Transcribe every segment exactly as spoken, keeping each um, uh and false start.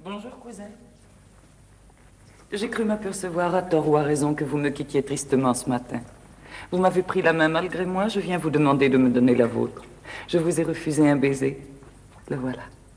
Bonjour, cousin. J'ai cru m'apercevoir à tort ou à raison que vous me quittiez tristement ce matin. Vous m'avez pris la main malgré moi, je viens vous demander de me donner la vôtre. Je vous ai refusé un baiser. Le voilà.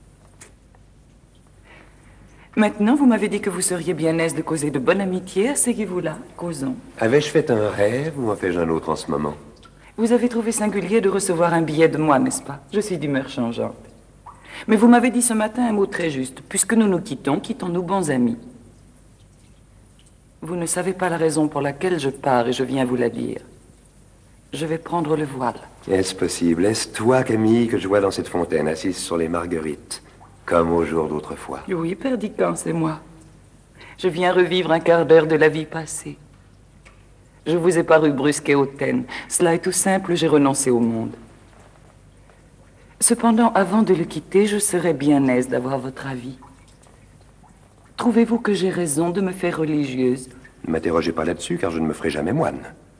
Maintenant, vous m'avez dit que vous seriez bien aise de causer de bonne amitié. Asseyez-vous là, causons. Avais-je fait un rêve ou en fais-je un autre en ce moment? Vous avez trouvé singulier de recevoir un billet de moi, n'est-ce pas? Je suis d'humeur changeante. Mais vous m'avez dit ce matin un mot très juste. Puisque nous nous quittons, quittons-nous bons amis. Vous ne savez pas la raison pour laquelle je pars et je viens vous la dire. Je vais prendre le voile. Est-ce possible? Est-ce toi, Camille, que je vois dans cette fontaine, assise sur les marguerites, comme au jour d'autrefois? Oui, Perdican, c'est moi. Je viens revivre un quart d'heure de la vie passée. Je vous ai paru brusque et hautaine. Cela est tout simple, j'ai renoncé au monde. Cependant, avant de le quitter, je serais bien aise d'avoir votre avis. Trouvez-vous que j'ai raison de me faire religieuse? Ne m'interrogez pas là-dessus, car je ne me ferai jamais moine.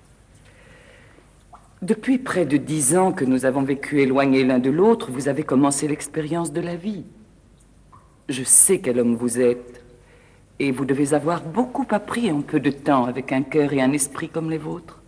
Depuis près de dix ans que nous avons vécu éloignés l'un de l'autre, vous avez commencé l'expérience de la vie. Je sais quel homme vous êtes, et vous devez avoir beaucoup appris en peu de temps avec un cœur et un esprit comme les vôtres.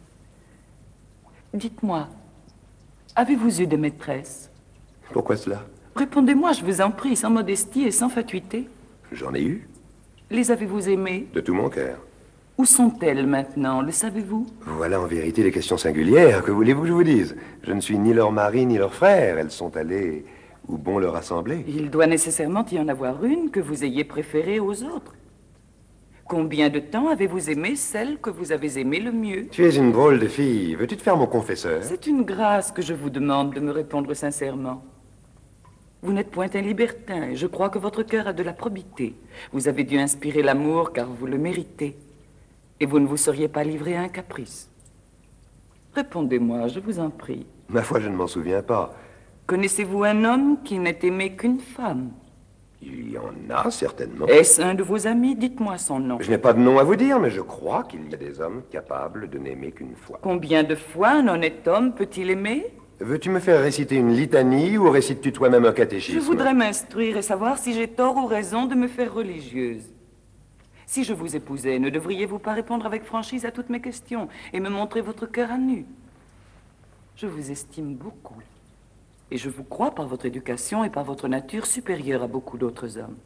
Dites-moi, avez-vous eu des maîtresses? Pourquoi cela? Répondez-moi, je vous en prie, sans modestie et sans fatuité. J'en ai eu. Les avez-vous aimées? De tout mon cœur. Où sont-elles maintenant, le savez-vous? Voilà en vérité les questions singulières. Que voulez-vous que je vous dise? Je ne suis ni leur mari ni leur frère. Elles sont allées où bon leur a semblé. Il doit nécessairement y en avoir une que vous ayez préférée aux autres. Combien de temps avez-vous aimé celle que vous avez aimée le mieux? Tu es une drôle de fille. Veux-tu te faire mon confesseur? C'est une grâce que je vous demande de me répondre sincèrement. Vous n'êtes point un libertin, et je crois que votre cœur a de la probité. Vous avez dû inspirer l'amour, car vous le méritez. Et vous ne vous seriez pas livré à un caprice. Répondez-moi, je vous en prie. Ma foi, je ne m'en souviens pas. Connaissez-vous un homme qui n'ait aimé qu'une femme? Il y en a, certainement. Est-ce un de vos amis? Dites-moi son nom. Je n'ai pas de nom à vous dire, mais je crois qu'il y a des hommes capables de n'aimer qu'une fois. Combien de fois un honnête homme peut-il aimer? Veux-tu me faire réciter une litanie ou récites-tu toi-même un catéchisme? Je voudrais m'instruire et savoir si j'ai tort ou raison de me faire religieuse. Si je vous épousais, ne devriez-vous pas répondre avec franchise à toutes mes questions et me montrer votre cœur à nu? Je vous estime beaucoup. Et je vous crois par votre éducation et par votre nature supérieure à beaucoup d'autres hommes.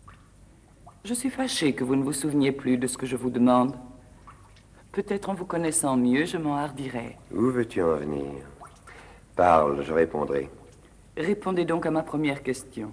Je suis fâchée que vous ne vous souveniez plus de ce que je vous demande. Peut-être en vous connaissant mieux, je m'en hardirais. Où veux-tu en venir? Parle, je répondrai. Répondez donc à ma première question.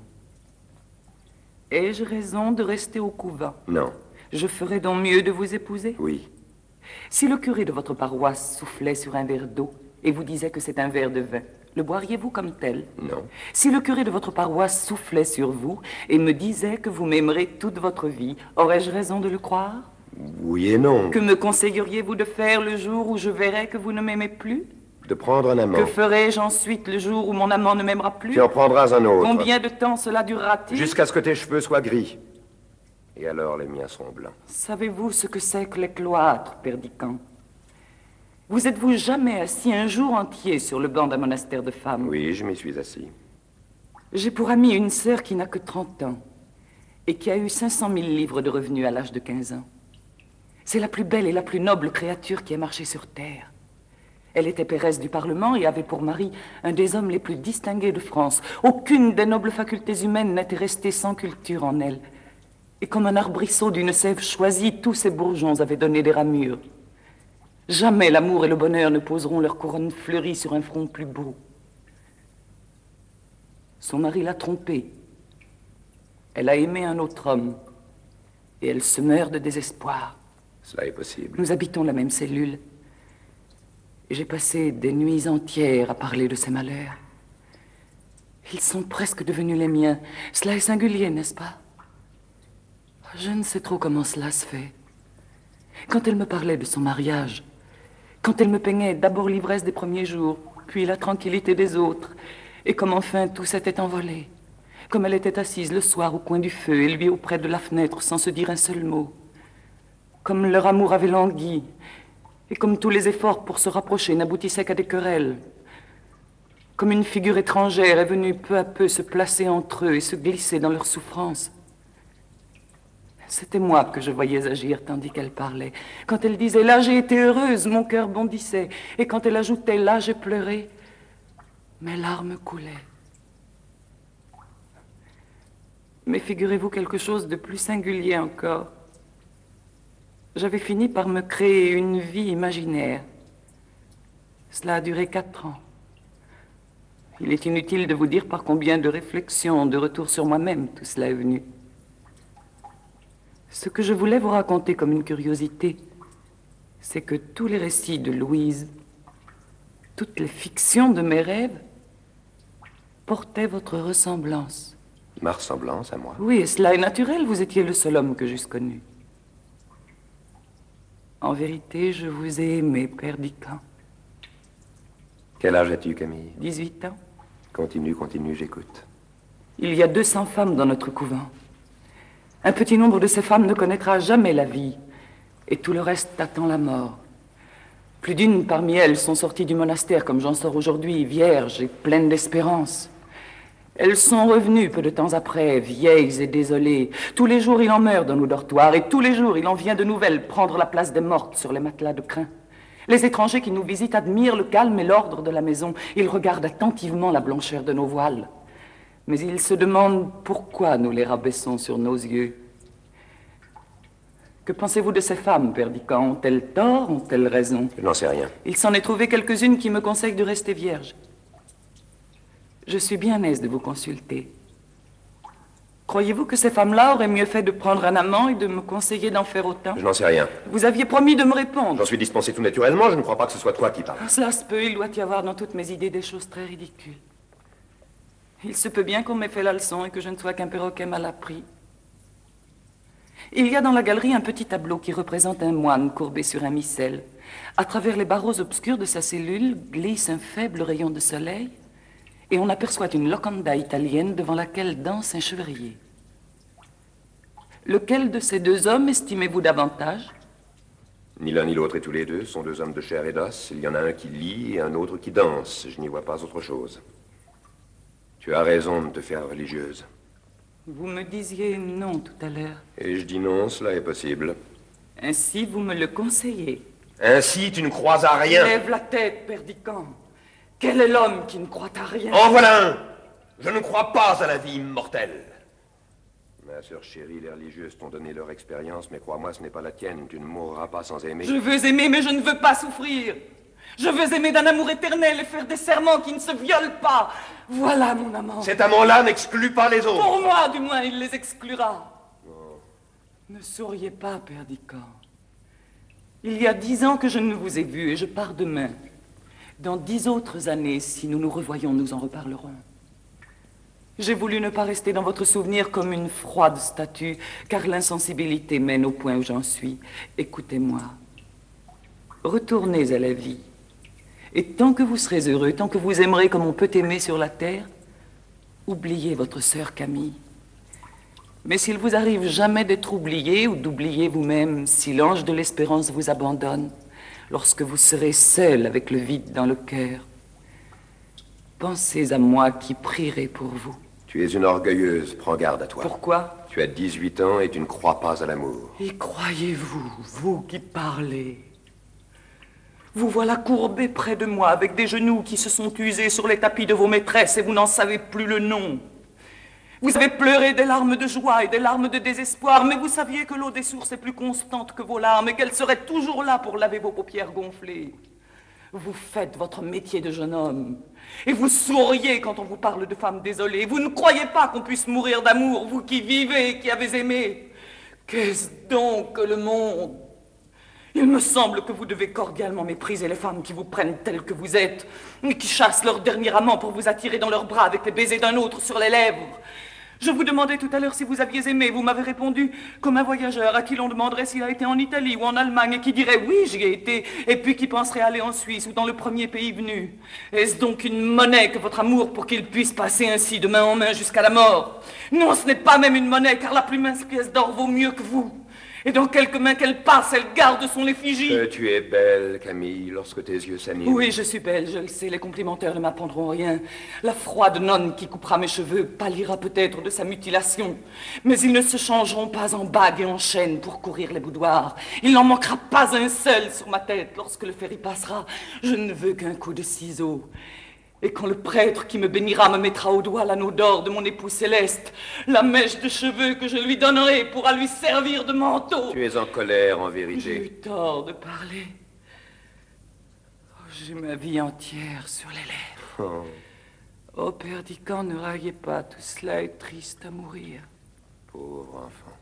Ai-je raison de rester au couvent? Non. Je ferais donc mieux de vous épouser? Oui. Si le curé de votre paroisse soufflait sur un verre d'eau et vous disait que c'est un verre de vin, le boiriez-vous comme tel? Non. Si le curé de votre paroisse soufflait sur vous et me disait que vous m'aimerez toute votre vie, aurais-je raison de le croire? Oui et non. Que me conseilleriez-vous de faire le jour où je verrai que vous ne m'aimez plus? De prendre un amant. Que ferai-je ensuite le jour où mon amant ne m'aimera plus? Tu en prendras un autre. Combien de temps cela durera-t-il? Jusqu'à ce que tes cheveux soient gris. Et alors les miens seront blancs. Savez-vous ce que c'est que les cloîtres, Perdican? Vous êtes-vous jamais assis un jour entier sur le banc d'un monastère de femmes? Oui, je m'y suis assis. J'ai pour amie une sœur qui n'a que trente ans et qui a eu cinq cent mille livres de revenus à l'âge de quinze ans. C'est la plus belle et la plus noble créature qui ait marché sur terre. Elle était pairesse du Parlement et avait pour mari un des hommes les plus distingués de France. Aucune des nobles facultés humaines n'était restée sans culture en elle. Et comme un arbrisseau d'une sève choisie, tous ces bourgeons avaient donné des ramures. Jamais l'amour et le bonheur ne poseront leur couronne fleurie sur un front plus beau. Son mari l'a trompée. Elle a aimé un autre homme. Et elle se meurt de désespoir. Cela est possible. Nous habitons la même cellule. Et j'ai passé des nuits entières à parler de ces malheurs. Ils sont presque devenus les miens. Cela est singulier, n'est-ce pas? Je ne sais trop comment cela se fait. Quand elle me parlait de son mariage, quand elle me peignait d'abord l'ivresse des premiers jours, puis la tranquillité des autres, et comme enfin tout s'était envolé, comme elle était assise le soir au coin du feu, et lui auprès de la fenêtre sans se dire un seul mot, comme leur amour avait langui, et comme tous les efforts pour se rapprocher n'aboutissaient qu'à des querelles, comme une figure étrangère est venue peu à peu se placer entre eux et se glisser dans leur souffrance, C'était moi que je voyais agir tandis qu'elle parlait. Quand elle disait « là j'ai été heureuse », mon cœur bondissait. Et quand elle ajoutait « là j'ai pleuré », mes larmes coulaient. Mais figurez-vous quelque chose de plus singulier encore. J'avais fini par me créer une vie imaginaire. Cela a duré quatre ans. Il est inutile de vous dire par combien de réflexions, de retours sur moi-même, tout cela est venu. Ce que je voulais vous raconter comme une curiosité, c'est que tous les récits de Louise, toutes les fictions de mes rêves, portaient votre ressemblance. Ma ressemblance à moi? Oui, et cela est naturel, vous étiez le seul homme que j'eusse connu. En vérité, je vous ai aimé, Père Dican. Quel âge as-tu, Camille? dix-huit ans. Continue, continue, j'écoute. Il y a deux cents femmes dans notre couvent. Un petit nombre de ces femmes ne connaîtra jamais la vie, et tout le reste attend la mort. Plus d'une parmi elles sont sorties du monastère, comme j'en sors aujourd'hui, vierges et pleines d'espérance. Elles sont revenues peu de temps après, vieilles et désolées. Tous les jours, il en meurt dans nos dortoirs, et tous les jours, il en vient de nouvelles prendre la place des mortes sur les matelas de crin. Les étrangers qui nous visitent admirent le calme et l'ordre de la maison. Ils regardent attentivement la blancheur de nos voiles. Mais ils se demandent pourquoi nous les rabaissons sur nos yeux. Que pensez-vous de ces femmes, Père Dican? Ont-elles tort? Ont-elles raison? Je n'en sais rien. Il s'en est trouvé quelques-unes qui me conseillent de rester vierge. Je suis bien aise de vous consulter. Croyez-vous que ces femmes-là auraient mieux fait de prendre un amant et de me conseiller d'en faire autant? Je n'en sais rien. Vous aviez promis de me répondre. J'en suis dispensé tout naturellement, je ne crois pas que ce soit toi qui parles. Ah, cela se peut, il doit y avoir dans toutes mes idées des choses très ridicules. Il se peut bien qu'on m'ait fait la leçon et que je ne sois qu'un perroquet mal appris. Il y a dans la galerie un petit tableau qui représente un moine courbé sur un missel. À travers les barreaux obscurs de sa cellule glisse un faible rayon de soleil et on aperçoit une locanda italienne devant laquelle danse un chevrier. Lequel de ces deux hommes estimez-vous davantage? Ni l'un ni l'autre et tous les deux sont deux hommes de chair et d'os. Il y en a un qui lit et un autre qui danse. Je n'y vois pas autre chose. Tu as raison de te faire religieuse. Vous me disiez non tout à l'heure. Et je dis non, cela est possible. Ainsi, vous me le conseillez. Ainsi, tu ne crois à rien. Lève la tête, Père Dican. Quel est l'homme qui ne croit à rien? En voilà un! Je ne crois pas à la vie immortelle. Ma sœur chérie, les religieuses t'ont donné leur expérience, mais crois-moi, ce n'est pas la tienne. Tu ne mourras pas sans aimer. Je veux aimer, mais je ne veux pas souffrir. Je veux aimer d'un amour éternel et faire des serments qui ne se violent pas. Voilà mon amant. Cet amant-là n'exclut pas les autres. Pour moi, du moins, il les exclura. Oh. Ne souriez pas, Père Dican. Il y a dix ans que je ne vous ai vu et je pars demain. Dans dix autres années, si nous nous revoyons, nous en reparlerons. J'ai voulu ne pas rester dans votre souvenir comme une froide statue, car l'insensibilité mène au point où j'en suis. Écoutez-moi. Retournez à la vie. Et tant que vous serez heureux, tant que vous aimerez comme on peut aimer sur la terre, oubliez votre sœur Camille. Mais s'il vous arrive jamais d'être oublié ou d'oublier vous-même, si l'ange de l'espérance vous abandonne, lorsque vous serez seul avec le vide dans le cœur, pensez à moi qui prierai pour vous. Tu es une orgueilleuse, prends garde à toi. Pourquoi? Tu as dix-huit ans et tu ne crois pas à l'amour. Et croyez-vous, vous qui parlez? Vous voilà courbé près de moi avec des genoux qui se sont usés sur les tapis de vos maîtresses et vous n'en savez plus le nom. Vous avez pleuré des larmes de joie et des larmes de désespoir, mais vous saviez que l'eau des sources est plus constante que vos larmes et qu'elle serait toujours là pour laver vos paupières gonflées. Vous faites votre métier de jeune homme et vous souriez quand on vous parle de femmes désolées. Vous ne croyez pas qu'on puisse mourir d'amour, vous qui vivez et qui avez aimé. Qu'est-ce donc que le monde? Il me semble que vous devez cordialement mépriser les femmes qui vous prennent telles que vous êtes et qui chassent leur dernier amant pour vous attirer dans leurs bras avec les baisers d'un autre sur les lèvres. Je vous demandais tout à l'heure si vous aviez aimé. Vous m'avez répondu comme un voyageur à qui l'on demanderait s'il a été en Italie ou en Allemagne et qui dirait oui, j'y ai été, et puis qui penserait aller en Suisse ou dans le premier pays venu. Est-ce donc une monnaie que votre amour pour qu'il puisse passer ainsi de main en main jusqu'à la mort? Non, ce n'est pas même une monnaie, car la plus mince pièce d'or vaut mieux que vous. Et dans quelque main qu'elle passe, elle garde son effigie. Que tu es belle, Camille, lorsque tes yeux s'animent. Oui, je suis belle, je le sais, les complimentaires ne m'apprendront rien. La froide nonne qui coupera mes cheveux pâlira peut-être de sa mutilation. Mais ils ne se changeront pas en bagues et en chaînes pour courir les boudoirs. Il n'en manquera pas un seul sur ma tête lorsque le ferry passera. Je ne veux qu'un coup de ciseau. Et quand le prêtre qui me bénira me mettra au doigt l'anneau d'or de mon époux céleste, la mèche de cheveux que je lui donnerai pourra lui servir de manteau. Tu es en colère, en vérité. J'ai eu tort de parler. Oh, j'ai ma vie entière sur les lèvres. Oh, oh Perdiccand, ne raillez pas, tout cela est triste à mourir. Pauvre enfant.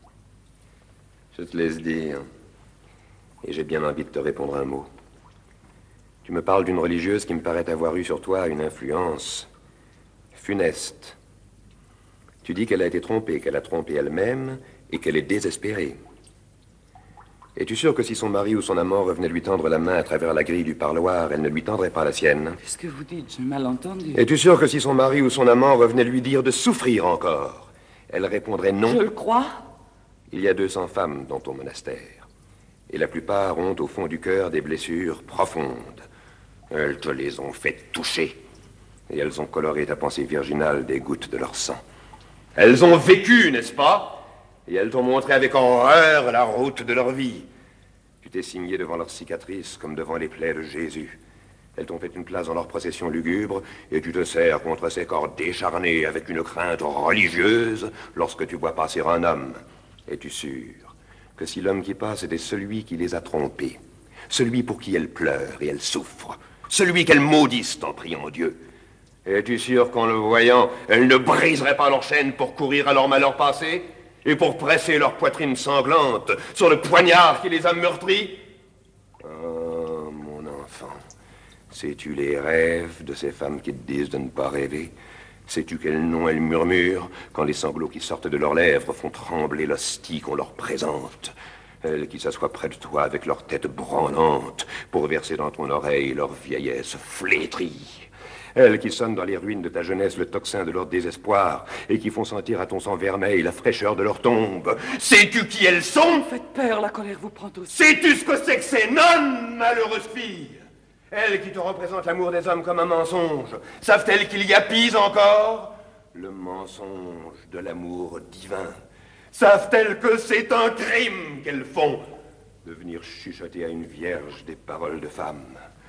Je te laisse dire. Et j'ai bien envie de te répondre un mot. Tu me parles d'une religieuse qui me paraît avoir eu sur toi une influence funeste. Tu dis qu'elle a été trompée, qu'elle a trompé elle-même et qu'elle est désespérée. Es-tu sûr que si son mari ou son amant revenait lui tendre la main à travers la grille du parloir, elle ne lui tendrait pas la sienne? Qu'est-ce que vous dites? J'ai mal entendu. Es-tu sûr que si son mari ou son amant revenait lui dire de souffrir encore, elle répondrait non? Je le crois. Il y a deux cents femmes dans ton monastère. Et la plupart ont au fond du cœur des blessures profondes. Elles te les ont fait toucher. Et elles ont coloré ta pensée virginale des gouttes de leur sang. Elles ont vécu, n'est-ce pas? Et elles t'ont montré avec horreur la route de leur vie. Tu t'es signé devant leurs cicatrices comme devant les plaies de Jésus. Elles t'ont fait une place dans leur procession lugubre et tu te serres contre ces corps décharnés avec une crainte religieuse lorsque tu vois passer un homme. Es-tu sûr que si l'homme qui passe était celui qui les a trompés, celui pour qui elles pleurent et elles souffrent, celui qu'elles maudissent en priant Dieu, es-tu sûr qu'en le voyant, elles ne briseraient pas leurs chaînes pour courir à leur malheur passé et pour presser leur poitrine sanglante sur le poignard qui les a meurtris? Oh, mon enfant, sais-tu les rêves de ces femmes qui te disent de ne pas rêver? Sais-tu quel nom elles murmurent quand les sanglots qui sortent de leurs lèvres font trembler l'hostie qu'on leur présente? Elles qui s'assoient près de toi avec leur tête branlante pour verser dans ton oreille leur vieillesse flétrie. Elles qui sonnent dans les ruines de ta jeunesse le tocsin de leur désespoir et qui font sentir à ton sang vermeil la fraîcheur de leur tombe. Sais-tu qui elles sont? Vous faites peur, la colère vous prend aussi. Sais-tu ce que c'est que ces nonnes, malheureuses filles? Elles qui te représentent l'amour des hommes comme un mensonge, savent-elles qu'il y a pis encore? Le mensonge de l'amour divin. Savent-elles que c'est un crime qu'elles font de venir chuchoter à une vierge des paroles de femme?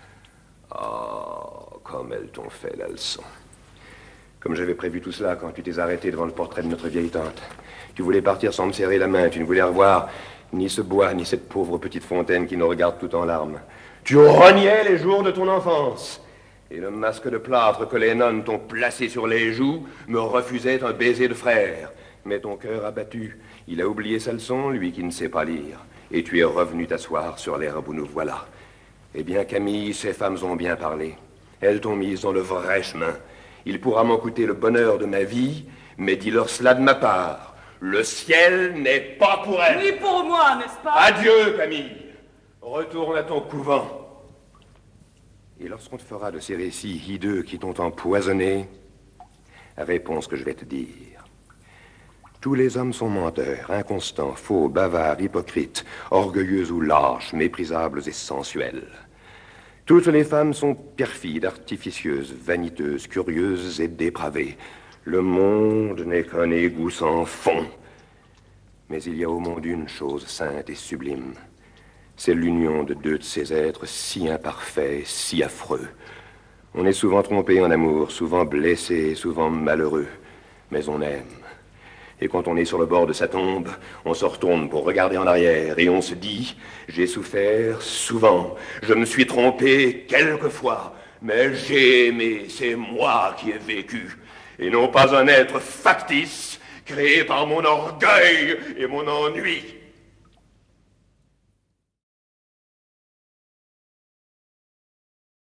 Oh, comme elles t'ont fait la leçon. Comme j'avais prévu tout cela quand tu t'es arrêté devant le portrait de notre vieille tante. Tu voulais partir sans me serrer la main, tu ne voulais revoir ni ce bois, ni cette pauvre petite fontaine qui nous regarde tout en larmes. Tu reniais les jours de ton enfance. Et le masque de plâtre que les nonnes t'ont placé sur les joues me refusait un baiser de frère. Mais ton cœur abattu, il a oublié sa leçon, lui qui ne sait pas lire. Et tu es revenu t'asseoir sur l'herbe où nous voilà. Eh bien, Camille, ces femmes ont bien parlé. Elles t'ont mise dans le vrai chemin. Il pourra m'en coûter le bonheur de ma vie, mais dis-leur cela de ma part. Le ciel n'est pas pour elles. Ni pour moi, n'est-ce pas? Adieu, Camille. Retourne à ton couvent. Et lorsqu'on te fera de ces récits hideux qui t'ont empoisonné, réponds ce que je vais te dire. Tous les hommes sont menteurs, inconstants, faux, bavards, hypocrites, orgueilleux ou lâches, méprisables et sensuels. Toutes les femmes sont perfides, artificieuses, vaniteuses, curieuses et dépravées. Le monde n'est qu'un égout sans fond. Mais il y a au monde une chose sainte et sublime. C'est l'union de deux de ces êtres si imparfaits, si affreux. On est souvent trompé en amour, souvent blessé, souvent malheureux, mais on aime. Et quand on est sur le bord de sa tombe, on se retourne pour regarder en arrière et on se dit « J'ai souffert souvent, je me suis trompé quelquefois, mais j'ai aimé, c'est moi qui ai vécu, et non pas un être factice créé par mon orgueil et mon ennui. »